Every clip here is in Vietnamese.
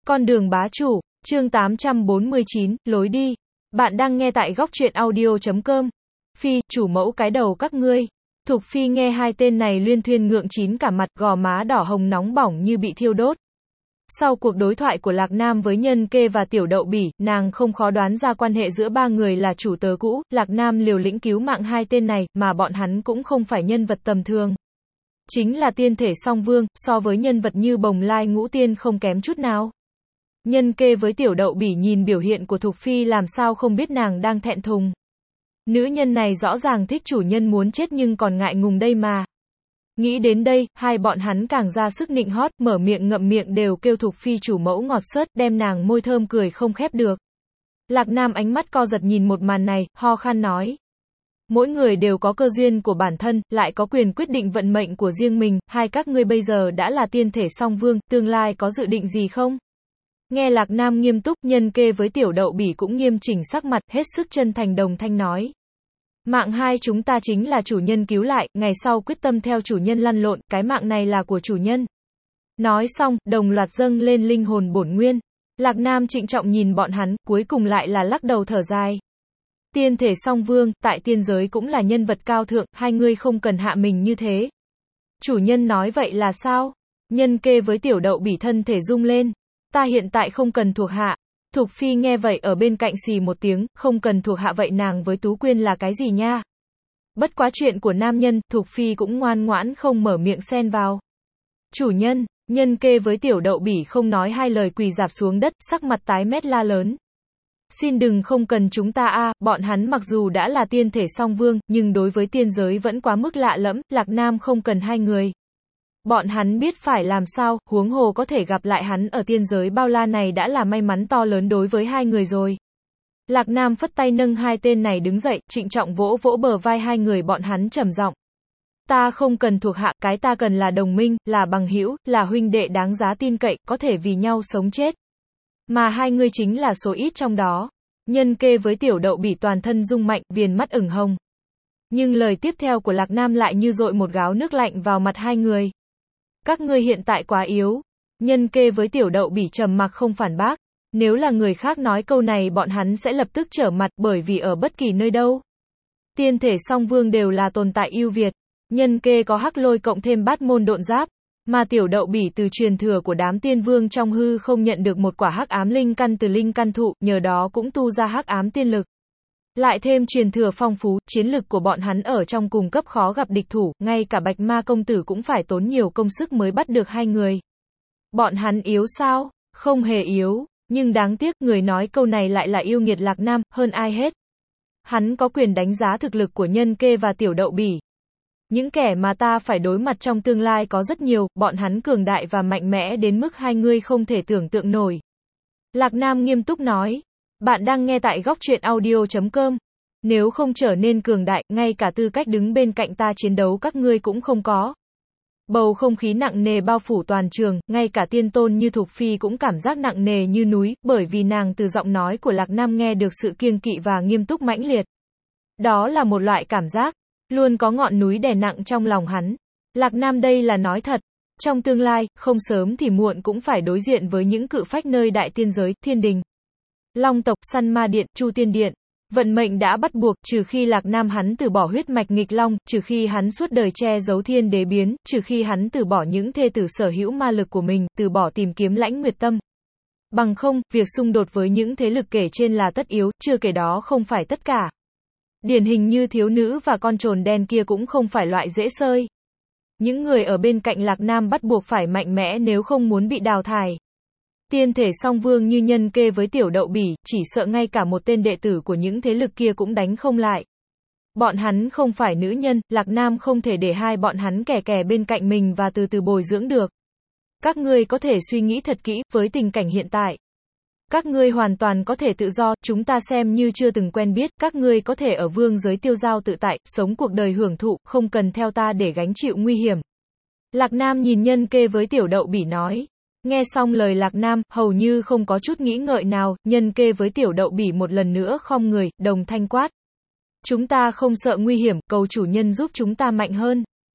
Con đường bá chủ, chương 849, lối đi. Bạn đang nghe tại góc truyện audio.com. Phi, chủ mẫu cái đầu các ngươi. Thục Phi nghe hai tên này luyên thuyên ngượng chín cả mặt, gò má đỏ hồng nóng bỏng như bị thiêu đốt. Sau cuộc đối thoại của Lạc Nam với Nhân Kê và Tiểu Đậu Bỉ, nàng không khó đoán ra quan hệ giữa ba người là chủ tớ cũ. Lạc Nam liều lĩnh cứu mạng hai tên này, mà bọn hắn cũng không phải nhân vật tầm thường. Chính là tiên thể song vương, so với nhân vật như Bồng Lai Ngũ Tiên không kém chút nào. Nhân Kê với Tiểu Đậu Bỉ nhìn biểu hiện của Thục Phi làm sao không biết nàng đang thẹn thùng. Nữ nhân này rõ ràng thích chủ nhân muốn chết nhưng còn ngại ngùng đây mà. Nghĩ đến đây, hai bọn hắn càng ra sức nịnh hót, mở miệng ngậm miệng đều kêu Thục Phi chủ mẫu ngọt xớt, đem nàng môi thơm cười không khép được. Lạc Nam ánh mắt co giật nhìn một màn này, ho khan nói. Mỗi người đều có cơ duyên của bản thân, lại có quyền quyết định vận mệnh của riêng mình, hai các ngươi bây giờ đã là tiên thể song vương, tương lai có dự định gì không? Nghe Lạc Nam nghiêm túc, Nhân Kê với Tiểu Đậu Bỉ cũng nghiêm chỉnh sắc mặt, hết sức chân thành đồng thanh nói. Mạng hai chúng ta chính là chủ nhân cứu lại, ngày sau quyết tâm theo chủ nhân lăn lộn, cái mạng này là của chủ nhân. Nói xong, đồng loạt dâng lên linh hồn bổn nguyên. Lạc Nam trịnh trọng nhìn bọn hắn, cuối cùng lại là lắc đầu thở dài. Tiên thể song vương, tại tiên giới cũng là nhân vật cao thượng, hai ngươi không cần hạ mình như thế. Chủ nhân nói vậy là sao? Nhân Kê với Tiểu Đậu Bỉ thân thể rung lên. Ta hiện tại không cần thuộc hạ. Thục Phi nghe vậy ở bên cạnh xì một tiếng, không cần thuộc hạ vậy nàng với Tú Quyên là cái gì nha? Bất quá chuyện của nam nhân, Thục Phi cũng ngoan ngoãn không mở miệng xen vào. Chủ nhân, Nhân Kê với Tiểu Đậu Bỉ không nói hai lời quỳ rạp xuống đất, sắc mặt tái mét la lớn. Xin đừng không cần chúng ta a, bọn hắn mặc dù đã là tiên thể song vương, nhưng đối với tiên giới vẫn quá mức lạ lẫm, Lạc Nam không cần hai người. Bọn hắn biết phải làm sao, huống hồ có thể gặp lại hắn ở tiên giới bao la này đã là may mắn to lớn đối với hai người rồi. Lạc Nam phất tay nâng hai tên này đứng dậy, trịnh trọng vỗ vỗ bờ vai hai người bọn hắn trầm giọng. Ta không cần thuộc hạ, cái ta cần là đồng minh, là bằng hữu, là huynh đệ đáng giá tin cậy, có thể vì nhau sống chết. Mà hai ngươi chính là số ít trong đó. Nhân Kê với Tiểu Đậu Bỉ toàn thân rung mạnh, viền mắt ửng hồng. Nhưng lời tiếp theo của Lạc Nam lại như dội một gáo nước lạnh vào mặt hai người. Các ngươi hiện tại quá yếu. Nhân Kê với Tiểu Đậu Bỉ trầm mặc không phản bác. Nếu là người khác nói câu này bọn hắn sẽ lập tức trở mặt, bởi vì ở bất kỳ nơi đâu. Tiên thể song vương đều là tồn tại ưu việt. Nhân Kê có hắc lôi cộng thêm bát môn độn giáp. Mà Tiểu Đậu Bỉ từ truyền thừa của đám tiên vương trong hư không nhận được một quả hắc ám linh căn từ linh căn thụ, nhờ đó cũng tu ra hắc ám tiên lực. Lại thêm truyền thừa phong phú, chiến lực của bọn hắn ở trong cùng cấp khó gặp địch thủ, ngay cả Bạch Ma công tử cũng phải tốn nhiều công sức mới bắt được hai người. Bọn hắn yếu sao? Không hề yếu, nhưng đáng tiếc người nói câu này lại là yêu nghiệt Lạc Nam, hơn ai hết. Hắn có quyền đánh giá thực lực của Nhân Kê và Tiểu Đậu Bỉ. Những kẻ mà ta phải đối mặt trong tương lai có rất nhiều, bọn hắn cường đại và mạnh mẽ đến mức hai ngươi không thể tưởng tượng nổi. Lạc Nam nghiêm túc nói. Bạn đang nghe tại góc truyện audio.com. Nếu không trở nên cường đại, ngay cả tư cách đứng bên cạnh ta chiến đấu các ngươi cũng không có. Bầu không khí nặng nề bao phủ toàn trường, ngay cả tiên tôn như Thục Phi cũng cảm giác nặng nề như núi, bởi vì nàng từ giọng nói của Lạc Nam nghe được sự kiêng kỵ và nghiêm túc mãnh liệt. Đó là một loại cảm giác, luôn có ngọn núi đè nặng trong lòng hắn. Lạc Nam đây là nói thật. Trong tương lai, không sớm thì muộn cũng phải đối diện với những cự phách nơi đại tiên giới, thiên đình. Long tộc, Săn Ma Điện, Chu Tiên Điện. Vận mệnh đã bắt buộc, trừ khi Lạc Nam hắn từ bỏ huyết mạch nghịch long, trừ khi hắn suốt đời che giấu thiên đế biến, trừ khi hắn từ bỏ những thê tử sở hữu ma lực của mình, từ bỏ tìm kiếm Lãnh Nguyệt Tâm. Bằng không, việc xung đột với những thế lực kể trên là tất yếu, chưa kể đó không phải tất cả. Điển hình như thiếu nữ và con trồn đen kia cũng không phải loại dễ xơi. Những người ở bên cạnh Lạc Nam bắt buộc phải mạnh mẽ nếu không muốn bị đào thải. Tiên thể song vương như Nhân Kê với Tiểu Đậu Bỉ, chỉ sợ ngay cả một tên đệ tử của những thế lực kia cũng đánh không lại. Bọn hắn không phải nữ nhân, Lạc Nam không thể để hai bọn hắn kè kè bên cạnh mình và từ từ bồi dưỡng được. Các ngươi có thể suy nghĩ thật kỹ, với tình cảnh hiện tại. Các ngươi hoàn toàn có thể tự do, chúng ta xem như chưa từng quen biết, các ngươi có thể ở vương giới tiêu dao tự tại, sống cuộc đời hưởng thụ, không cần theo ta để gánh chịu nguy hiểm. Lạc Nam nhìn Nhân Kê với Tiểu Đậu Bỉ nói. Nghe xong lời Lạc Nam, hầu như không có chút nghĩ ngợi nào, Nhân Kê với Tiểu Đậu Bỉ một lần nữa khom người, đồng thanh quát. Chúng ta không sợ nguy hiểm, cầu chủ nhân giúp chúng ta mạnh hơn.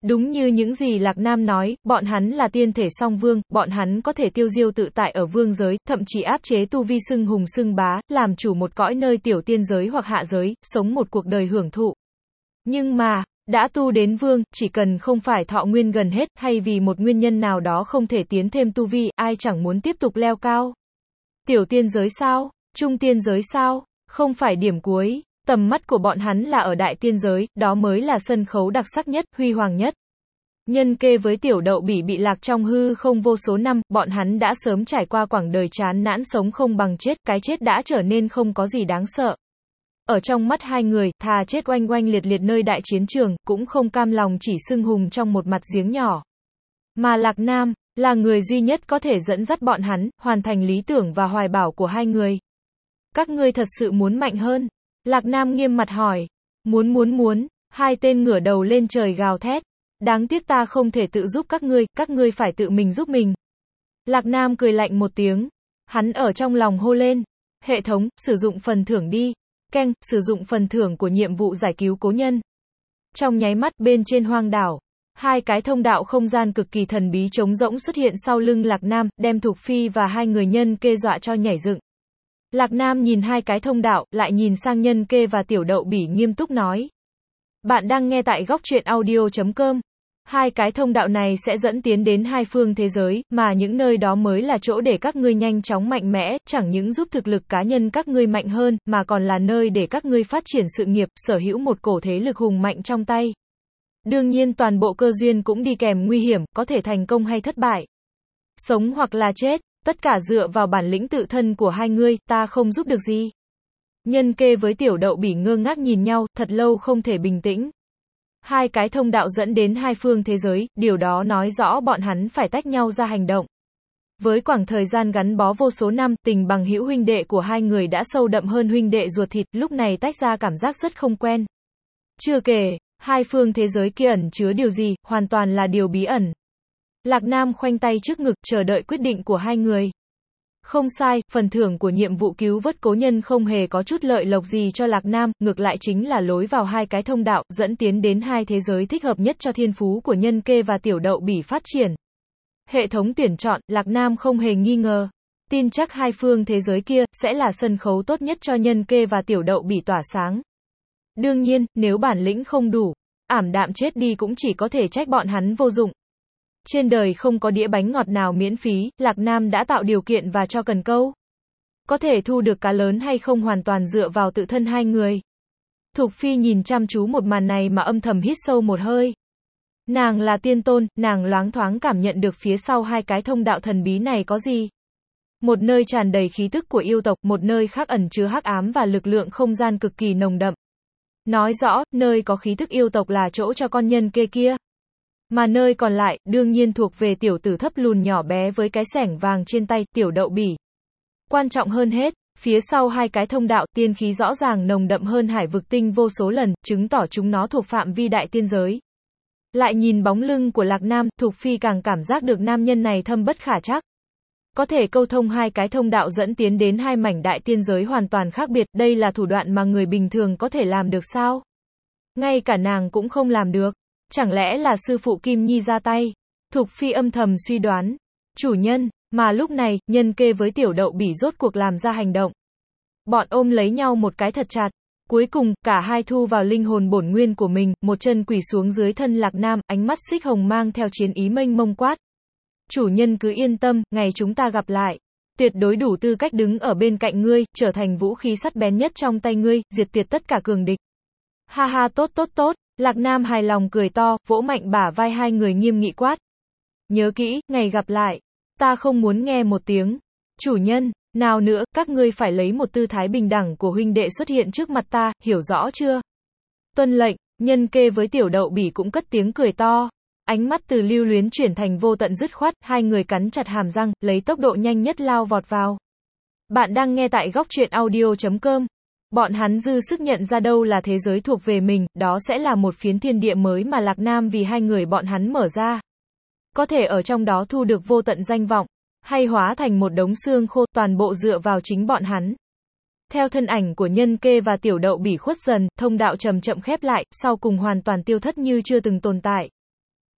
Đúng như những gì Lạc Nam nói, bọn hắn là tiên thể song vương, bọn hắn có thể tiêu diêu tự tại ở vương giới, thậm chí áp chế tu vi xưng hùng xưng bá, làm chủ một cõi nơi tiểu tiên giới hoặc hạ giới, sống một cuộc đời hưởng thụ. Nhưng mà, đã tu đến vương, chỉ cần không phải thọ nguyên gần hết, hay vì một nguyên nhân nào đó không thể tiến thêm tu vi, ai chẳng muốn tiếp tục leo cao. Tiểu tiên giới sao? Trung tiên giới sao? Không phải điểm cuối. Tầm mắt của bọn hắn là ở đại tiên giới, đó mới là sân khấu đặc sắc nhất, huy hoàng nhất. Nhân Kê với Tiểu Đậu Bỉ bị lạc trong hư không vô số năm, bọn hắn đã sớm trải qua quãng đời chán nản sống không bằng chết, cái chết đã trở nên không có gì đáng sợ. Ở trong mắt hai người, thà chết oanh oanh liệt liệt nơi đại chiến trường, cũng không cam lòng chỉ xưng hùng trong một mặt giếng nhỏ. Mà Lạc Nam, là người duy nhất có thể dẫn dắt bọn hắn, hoàn thành lý tưởng và hoài bão của hai người. Các ngươi thật sự muốn mạnh hơn? Lạc Nam nghiêm mặt hỏi. Muốn, hai tên ngửa đầu lên trời gào thét. Đáng tiếc ta không thể tự giúp các ngươi phải tự mình giúp mình. Lạc Nam cười lạnh một tiếng. Hắn ở trong lòng hô lên. Hệ thống, sử dụng phần thưởng đi. Keng, sử dụng phần thưởng của nhiệm vụ giải cứu cố nhân. Trong nháy mắt, bên trên hoang đảo, hai cái thông đạo không gian cực kỳ thần bí trống rỗng xuất hiện sau lưng Lạc Nam, đem Thục Phi và hai người Nhân Kê dọa cho nhảy dựng. Lạc Nam nhìn hai cái thông đạo, lại nhìn sang Nhân Kê và Tiểu Đậu Bỉ nghiêm túc nói. Bạn đang nghe tại góc truyện audio.com. Hai cái thông đạo này sẽ dẫn tiến đến hai phương thế giới, mà những nơi đó mới là chỗ để các ngươi nhanh chóng mạnh mẽ, chẳng những giúp thực lực cá nhân các ngươi mạnh hơn, mà còn là nơi để các ngươi phát triển sự nghiệp, sở hữu một cổ thế lực hùng mạnh trong tay. Đương nhiên toàn bộ cơ duyên cũng đi kèm nguy hiểm, có thể thành công hay thất bại. Sống hoặc là chết, tất cả dựa vào bản lĩnh tự thân của hai ngươi, ta không giúp được gì. Nhân Kê với Tiểu Đậu Bỉ ngơ ngác nhìn nhau, thật lâu không thể bình tĩnh. Hai cái thông đạo dẫn đến hai phương thế giới, điều đó nói rõ bọn hắn phải tách nhau ra hành động. Với quãng thời gian gắn bó vô số năm, tình bằng hữu huynh đệ của hai người đã sâu đậm hơn huynh đệ ruột thịt, lúc này tách ra cảm giác rất không quen. Chưa kể, hai phương thế giới kia ẩn chứa điều gì, hoàn toàn là điều bí ẩn. Lạc Nam khoanh tay trước ngực, chờ đợi quyết định của hai người. Không sai, phần thưởng của nhiệm vụ cứu vớt cố nhân không hề có chút lợi lộc gì cho Lạc Nam, ngược lại chính là lối vào hai cái thông đạo, dẫn tiến đến hai thế giới thích hợp nhất cho thiên phú của Nhân Kê và Tiểu Đậu Bỉ phát triển. Hệ thống tuyển chọn, Lạc Nam không hề nghi ngờ. Tin chắc hai phương thế giới kia, sẽ là sân khấu tốt nhất cho Nhân Kê và Tiểu Đậu Bỉ tỏa sáng. Đương nhiên, nếu bản lĩnh không đủ, ảm đạm chết đi cũng chỉ có thể trách bọn hắn vô dụng. Trên đời không có đĩa bánh ngọt nào miễn phí, Lạc Nam đã tạo điều kiện và cho cần câu. Có thể thu được cá lớn hay không hoàn toàn dựa vào tự thân hai người. Thục Phi nhìn chăm chú một màn này mà âm thầm hít sâu một hơi. Nàng là tiên tôn, nàng loáng thoáng cảm nhận được phía sau hai cái thông đạo thần bí này có gì. Một nơi tràn đầy khí tức của yêu tộc, một nơi khác ẩn chứa hắc ám và lực lượng không gian cực kỳ nồng đậm. Nói rõ, nơi có khí tức yêu tộc là chỗ cho con Nhân Kê kia. Mà nơi còn lại, đương nhiên thuộc về tiểu tử thấp lùn nhỏ bé với cái xẻng vàng trên tay, Tiểu Đậu Bỉ. Quan trọng hơn hết, phía sau hai cái thông đạo, tiên khí rõ ràng nồng đậm hơn hải vực tinh vô số lần, chứng tỏ chúng nó thuộc phạm vi đại tiên giới. Lại nhìn bóng lưng của Lạc Nam, Thục Phi càng cảm giác được nam nhân này thâm bất khả trắc. Có thể câu thông hai cái thông đạo dẫn tiến đến hai mảnh đại tiên giới hoàn toàn khác biệt, đây là thủ đoạn mà người bình thường có thể làm được sao? Ngay cả nàng cũng không làm được. Chẳng lẽ là sư phụ Kim Nhi ra tay? Thục Phi âm thầm suy đoán. Chủ nhân, mà lúc này, Nhân Kê với Tiểu Đậu Bỉ rốt cuộc làm ra hành động. Bọn ôm lấy nhau một cái thật chặt. Cuối cùng, cả hai thu vào linh hồn bổn nguyên của mình, một chân quỳ xuống dưới thân Lạc Nam, ánh mắt xích hồng mang theo chiến ý mênh mông quát. Chủ nhân cứ yên tâm, ngày chúng ta gặp lại. Tuyệt đối đủ tư cách đứng ở bên cạnh ngươi, trở thành vũ khí sắc bén nhất trong tay ngươi, diệt tuyệt tất cả cường địch. Ha ha tốt. Lạc Nam hài lòng cười to, vỗ mạnh bả vai hai người nghiêm nghị quát. Nhớ kỹ, ngày gặp lại. Ta không muốn nghe một tiếng. Chủ nhân, nào nữa, các ngươi phải lấy một tư thái bình đẳng của huynh đệ xuất hiện trước mặt ta, hiểu rõ chưa? Tuân lệnh, Nhân Kê với Tiểu Đậu Bỉ cũng cất tiếng cười to. Ánh mắt từ lưu luyến chuyển thành vô tận dứt khoát, hai người cắn chặt hàm răng, lấy tốc độ nhanh nhất lao vọt vào. Bạn đang nghe tại góc truyện audio.com. Bọn hắn dư sức nhận ra đâu là thế giới thuộc về mình, đó sẽ là một phiến thiên địa mới mà Lạc Nam vì hai người bọn hắn mở ra. Có thể ở trong đó thu được vô tận danh vọng, hay hóa thành một đống xương khô, toàn bộ dựa vào chính bọn hắn. Theo thân ảnh của Nhân Kê và Tiểu Đậu Bỉ khuất dần, thông đạo chậm chậm khép lại, sau cùng hoàn toàn tiêu thất như chưa từng tồn tại.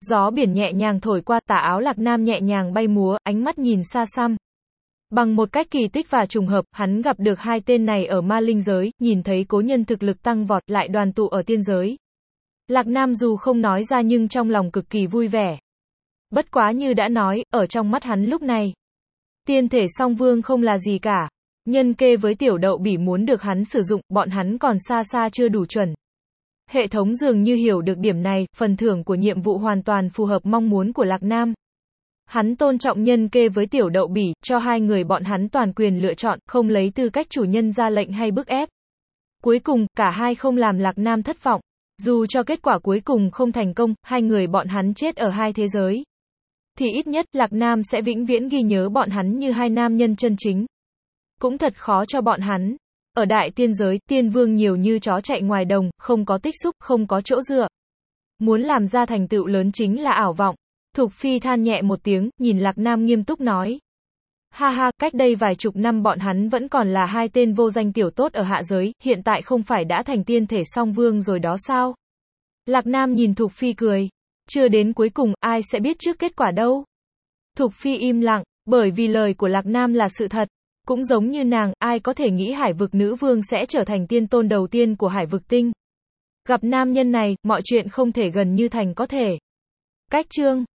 Gió biển nhẹ nhàng thổi qua, tà áo Lạc Nam nhẹ nhàng bay múa, ánh mắt nhìn xa xăm. Bằng một cách kỳ tích và trùng hợp, hắn gặp được hai tên này ở ma linh giới, nhìn thấy cố nhân thực lực tăng vọt lại đoàn tụ ở tiên giới. Lạc Nam dù không nói ra nhưng trong lòng cực kỳ vui vẻ. Bất quá như đã nói, ở trong mắt hắn lúc này, tiên thể song vương không là gì cả. Nhân kê với tiểu đậu bỉ muốn được hắn sử dụng, bọn hắn còn xa xa chưa đủ chuẩn. Hệ thống dường như hiểu được điểm này, phần thưởng của nhiệm vụ hoàn toàn phù hợp mong muốn của Lạc Nam. Hắn tôn trọng nhân kê với tiểu đậu bỉ, cho hai người bọn hắn toàn quyền lựa chọn, không lấy tư cách chủ nhân ra lệnh hay bức ép. Cuối cùng, cả hai không làm Lạc Nam thất vọng. Dù cho kết quả cuối cùng không thành công, hai người bọn hắn chết ở hai thế giới, thì ít nhất Lạc Nam sẽ vĩnh viễn ghi nhớ bọn hắn như hai nam nhân chân chính. Cũng thật khó cho bọn hắn. Ở đại tiên giới, tiên vương nhiều như chó chạy ngoài đồng, không có tích xúc, không có chỗ dựa. Muốn làm ra thành tựu lớn chính là ảo vọng. Thục Phi than nhẹ một tiếng, nhìn Lạc Nam nghiêm túc nói. Ha ha, cách đây vài chục năm bọn hắn vẫn còn là hai tên vô danh tiểu tốt ở hạ giới, hiện tại không phải đã thành tiên thể song vương rồi đó sao? Lạc Nam nhìn Thục Phi cười. Chưa đến cuối cùng, ai sẽ biết trước kết quả đâu? Thục Phi im lặng, bởi vì lời của Lạc Nam là sự thật. Cũng giống như nàng, ai có thể nghĩ hải vực nữ vương sẽ trở thành tiên tôn đầu tiên của hải vực tinh. Gặp nam nhân này, mọi chuyện không thể gần như thành có thể. Cách chương